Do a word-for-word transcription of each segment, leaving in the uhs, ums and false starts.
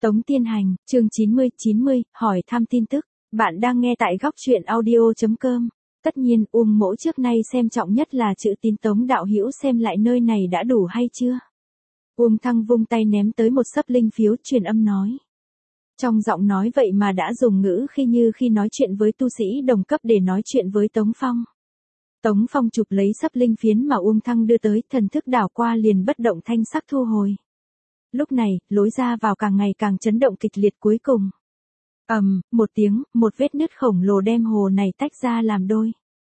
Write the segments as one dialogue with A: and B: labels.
A: Tống Tiên Hành, chương chín mươi chín mươi, hỏi thăm tin tức. Bạn đang nghe tại góc truyện audio chấm com. Tất nhiên, Uông Mỗ trước nay xem trọng nhất là chữ tín Tống đạo hữu xem lại nơi này đã đủ hay chưa. Uông Thăng vung tay ném tới một xấp linh phiếu, truyền âm nói. Trong giọng nói vậy mà đã dùng ngữ khi như khi nói chuyện với tu sĩ đồng cấp để nói chuyện với Tống Phong. Tống Phong chụp lấy xấp linh phiến mà Uông Thăng đưa tới, thần thức đảo qua liền bất động thanh sắc thu hồi. Lúc này, lối ra vào càng ngày càng chấn động kịch liệt cuối cùng. Ầm, một tiếng, một vết nứt khổng lồ đem hồ này tách ra làm đôi.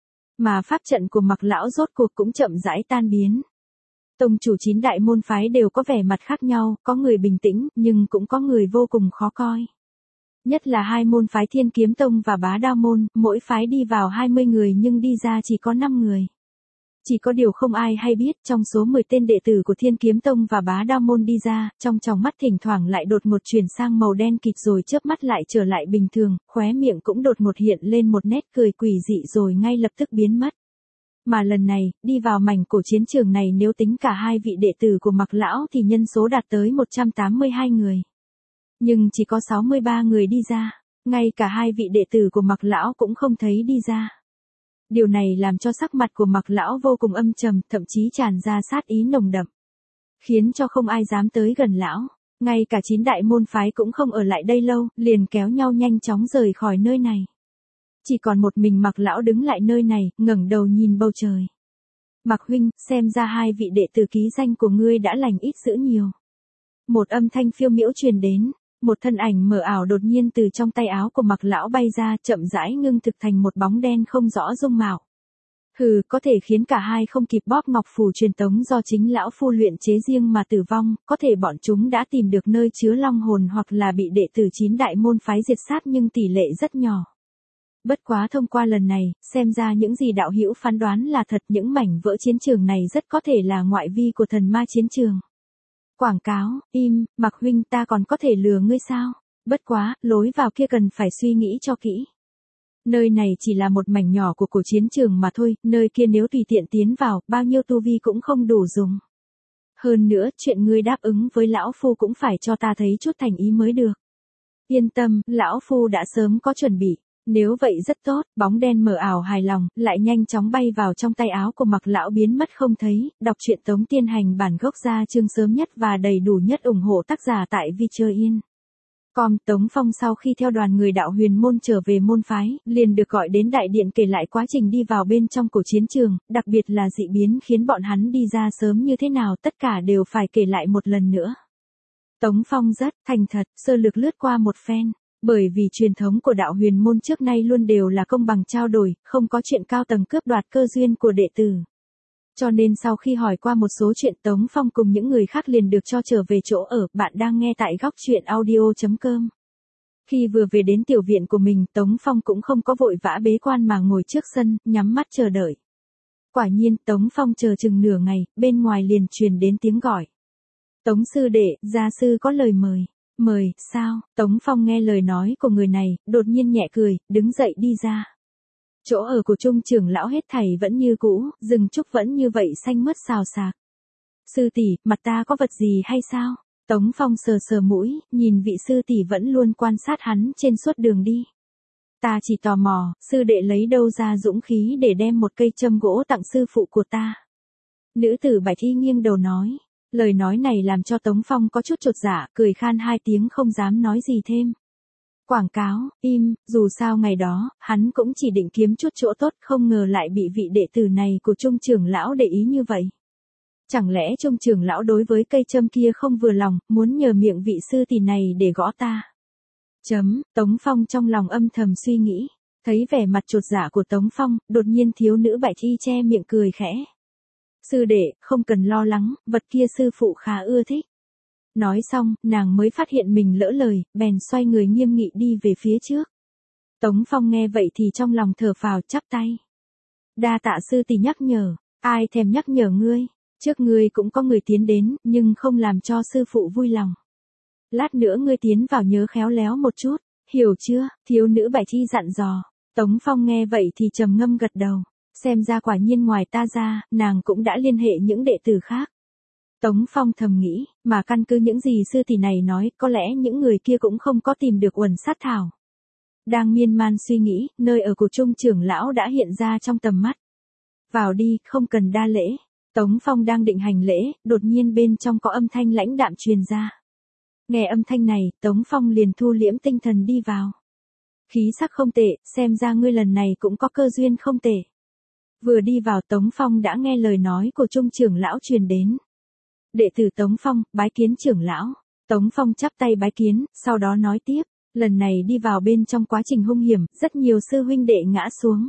A: Mà pháp trận của Mặc lão rốt cuộc cũng chậm rãi tan biến. Tông chủ chín đại môn phái đều có vẻ mặt khác nhau, có người bình tĩnh, nhưng cũng có người vô cùng khó coi. Nhất là hai môn phái Thiên Kiếm Tông và Bá Đao môn, mỗi phái đi vào hai mươi người nhưng đi ra chỉ có năm người. Chỉ có điều không ai hay biết, trong số mười tên đệ tử của Thiên Kiếm Tông và Bá Đao môn đi ra, trong tròng mắt thỉnh thoảng lại đột ngột chuyển sang màu đen kịt rồi chớp mắt lại trở lại bình thường, khóe miệng cũng đột ngột hiện lên một nét cười quỷ dị rồi ngay lập tức biến mất. Mà lần này, đi vào mảnh cổ chiến trường này nếu tính cả hai vị đệ tử của Mặc lão thì nhân số đạt tới một trăm tám mươi hai người. Nhưng chỉ có sáu mươi ba người đi ra, ngay cả hai vị đệ tử của Mặc lão cũng không thấy đi ra. Điều này làm cho sắc mặt của Mặc lão vô cùng âm trầm, thậm chí tràn ra sát ý nồng đậm, khiến cho không ai dám tới gần lão. Ngay cả chín đại môn phái cũng không ở lại đây lâu, liền kéo nhau nhanh chóng rời khỏi nơi này. Chỉ còn một mình Mặc lão đứng lại nơi này, ngẩng đầu nhìn bầu trời. Mặc huynh, xem ra hai vị đệ tử ký danh của ngươi đã lành ít dữ nhiều. Một âm thanh phiêu miễu truyền đến. Một thân ảnh mờ ảo đột nhiên từ trong tay áo của Mặc lão bay ra, chậm rãi ngưng thực thành một bóng đen không rõ dung mạo. Hừ, có thể khiến cả hai không kịp bóp ngọc phù truyền tống do chính lão phu luyện chế riêng mà tử vong, có thể bọn chúng đã tìm được nơi chứa long hồn hoặc là bị đệ tử chín đại môn phái diệt sát nhưng tỷ lệ rất nhỏ. Bất quá thông qua lần này, xem ra những gì đạo hữu phán đoán là thật, những mảnh vỡ chiến trường này rất có thể là ngoại vi của thần ma chiến trường. Quảng cáo, im, Mặc huynh, ta còn có thể lừa ngươi sao? Bất quá, lối vào kia cần phải suy nghĩ cho kỹ. Nơi này chỉ là một mảnh nhỏ của cổ chiến trường mà thôi, nơi kia nếu tùy tiện tiến vào, bao nhiêu tu vi cũng không đủ dùng. Hơn nữa, chuyện ngươi đáp ứng với lão phu cũng phải cho ta thấy chút thành ý mới được. Yên tâm, lão phu đã sớm có chuẩn bị. Nếu vậy rất tốt, bóng đen mờ ảo hài lòng, lại nhanh chóng bay vào trong tay áo của Mặc lão biến mất không thấy. Đọc truyện Tống Tiên Hành bản gốc ra chương sớm nhất và đầy đủ nhất, ủng hộ tác giả tại Vichoyin. Com Tống Phong sau khi theo đoàn người đạo huyền môn trở về môn phái, liền được gọi đến đại điện kể lại quá trình đi vào bên trong cổ chiến trường, đặc biệt là dị biến khiến bọn hắn đi ra sớm như thế nào, tất cả đều phải kể lại một lần nữa. Tống Phong rất thành thật, sơ lược lướt qua một phen. Bởi vì truyền thống của đạo huyền môn trước nay luôn đều là công bằng trao đổi, không có chuyện cao tầng cướp đoạt cơ duyên của đệ tử. Cho nên sau khi hỏi qua một số chuyện, Tống Phong cùng những người khác liền được cho trở về chỗ ở. Bạn đang nghe tại góc truyện audio chấm com. Khi vừa về đến tiểu viện của mình, Tống Phong cũng không có vội vã bế quan mà ngồi trước sân, nhắm mắt chờ đợi. Quả nhiên, Tống Phong chờ chừng nửa ngày, bên ngoài liền truyền đến tiếng gọi. Tống sư đệ, gia sư có lời mời. Mời, sao? Tống Phong nghe lời nói của người này, đột nhiên nhẹ cười, đứng dậy đi ra. Chỗ ở của Trung trưởng lão hết thảy vẫn như cũ, rừng trúc vẫn như vậy xanh mướt xào xạc. Sư tỷ, mặt ta có vật gì hay sao? Tống Phong sờ sờ mũi, nhìn vị sư tỷ vẫn luôn quan sát hắn trên suốt đường đi. Ta chỉ tò mò, sư đệ lấy đâu ra dũng khí để đem một cây châm gỗ tặng sư phụ của ta? Nữ tử Bạch Y nghiêng đầu nói. Lời nói này làm cho Tống Phong có chút chột dạ, cười khan hai tiếng không dám nói gì thêm. Quảng cáo, im, dù sao ngày đó, hắn cũng chỉ định kiếm chút chỗ tốt, không ngờ lại bị vị đệ tử này của Trung trưởng lão để ý như vậy. Chẳng lẽ Trung trưởng lão đối với cây châm kia không vừa lòng, muốn nhờ miệng vị sư tỷ này để gõ ta? Chấm, Tống Phong trong lòng âm thầm suy nghĩ, thấy vẻ mặt chột dạ của Tống Phong, đột nhiên thiếu nữ Bạch Y che miệng cười khẽ. Sư đệ, không cần lo lắng, vật kia sư phụ khá ưa thích. Nói xong, nàng mới phát hiện mình lỡ lời, bèn xoay người nghiêm nghị đi về phía trước. Tống Phong nghe vậy thì trong lòng thở phào, chắp tay. Đa tạ sư tỷ nhắc nhở, ai thèm nhắc nhở ngươi, trước ngươi cũng có người tiến đến, nhưng không làm cho sư phụ vui lòng. Lát nữa ngươi tiến vào nhớ khéo léo một chút, hiểu chưa? Thiếu nữ Bạch Y dặn dò. Tống Phong nghe vậy thì trầm ngâm gật đầu. Xem ra quả nhiên ngoài ta ra, nàng cũng đã liên hệ những đệ tử khác. Tống Phong thầm nghĩ, mà căn cứ những gì sư tỷ này nói, có lẽ những người kia cũng không có tìm được uẩn sát thảo. Đang miên man suy nghĩ, nơi ở của Trung trưởng lão đã hiện ra trong tầm mắt. Vào đi, không cần đa lễ. Tống Phong đang định hành lễ, đột nhiên bên trong có âm thanh lãnh đạm truyền ra. Nghe âm thanh này, Tống Phong liền thu liễm tinh thần đi vào. Khí sắc không tệ, xem ra ngươi lần này cũng có cơ duyên không tệ. Vừa đi vào Tống Phong đã nghe lời nói của Trung trưởng lão truyền đến. Đệ tử Tống Phong, bái kiến trưởng lão. Tống Phong chắp tay bái kiến, sau đó nói tiếp, lần này đi vào bên trong quá trình hung hiểm, rất nhiều sư huynh đệ ngã xuống.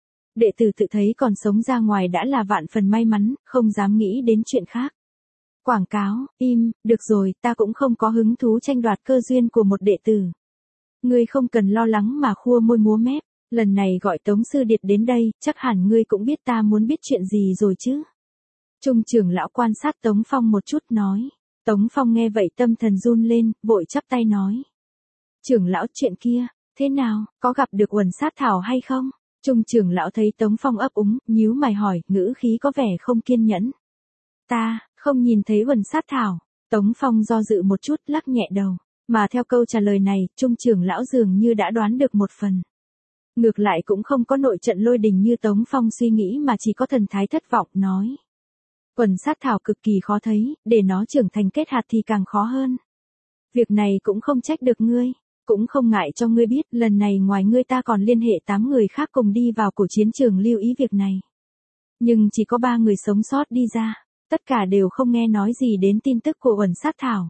A: Đệ tử tự thấy còn sống ra ngoài đã là vạn phần may mắn, không dám nghĩ đến chuyện khác. Quảng cáo, im, được rồi, ta cũng không có hứng thú tranh đoạt cơ duyên của một đệ tử. Ngươi không cần lo lắng mà khua môi múa mép, lần này gọi Tống Sư Điệt đến đây, chắc hẳn ngươi cũng biết ta muốn biết chuyện gì rồi chứ. Trung trưởng lão quan sát Tống Phong một chút nói. Tống Phong nghe vậy tâm thần run lên, vội chắp tay nói. Trưởng lão, chuyện kia, thế nào, có gặp được uẩn sát thảo hay không? Trung trưởng lão thấy Tống Phong ấp úng, nhíu mày hỏi, ngữ khí có vẻ không kiên nhẫn. Ta, không nhìn thấy uẩn sát thảo. Tống Phong do dự một chút, lắc nhẹ đầu. Mà theo câu trả lời này, Trung trưởng lão dường như đã đoán được một phần. Ngược lại cũng không có nội trận lôi đình như Tống Phong suy nghĩ mà chỉ có thần thái thất vọng, nói. Uẩn sát thảo cực kỳ khó thấy, để nó trưởng thành kết hạt thì càng khó hơn. Việc này cũng không trách được ngươi, cũng không ngại cho ngươi biết, lần này ngoài ngươi ta còn liên hệ tám người khác cùng đi vào cổ chiến trường lưu ý việc này. Nhưng chỉ có ba người sống sót đi ra, tất cả đều không nghe nói gì đến tin tức của uẩn sát thảo.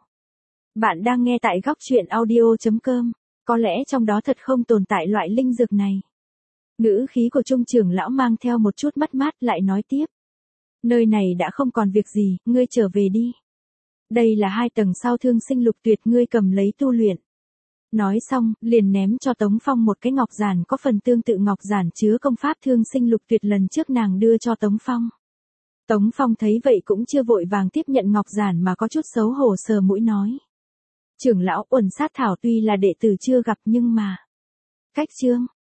A: Bạn đang nghe tại góc truyện audio chấm com, có lẽ trong đó thật không tồn tại loại linh dược này. Ngữ khí của Trung trưởng lão mang theo một chút mất mát lại nói tiếp. Nơi này đã không còn việc gì, ngươi trở về đi. Đây là hai tầng sau thương sinh lục tuyệt, ngươi cầm lấy tu luyện. Nói xong, liền ném cho Tống Phong một cái ngọc giản có phần tương tự ngọc giản chứa công pháp thương sinh lục tuyệt lần trước nàng đưa cho Tống Phong. Tống Phong thấy vậy cũng chưa vội vàng tiếp nhận ngọc giản mà có chút xấu hổ sờ mũi nói. Trưởng lão, uẩn sát thảo tuy là đệ tử chưa gặp nhưng mà. Cách chương.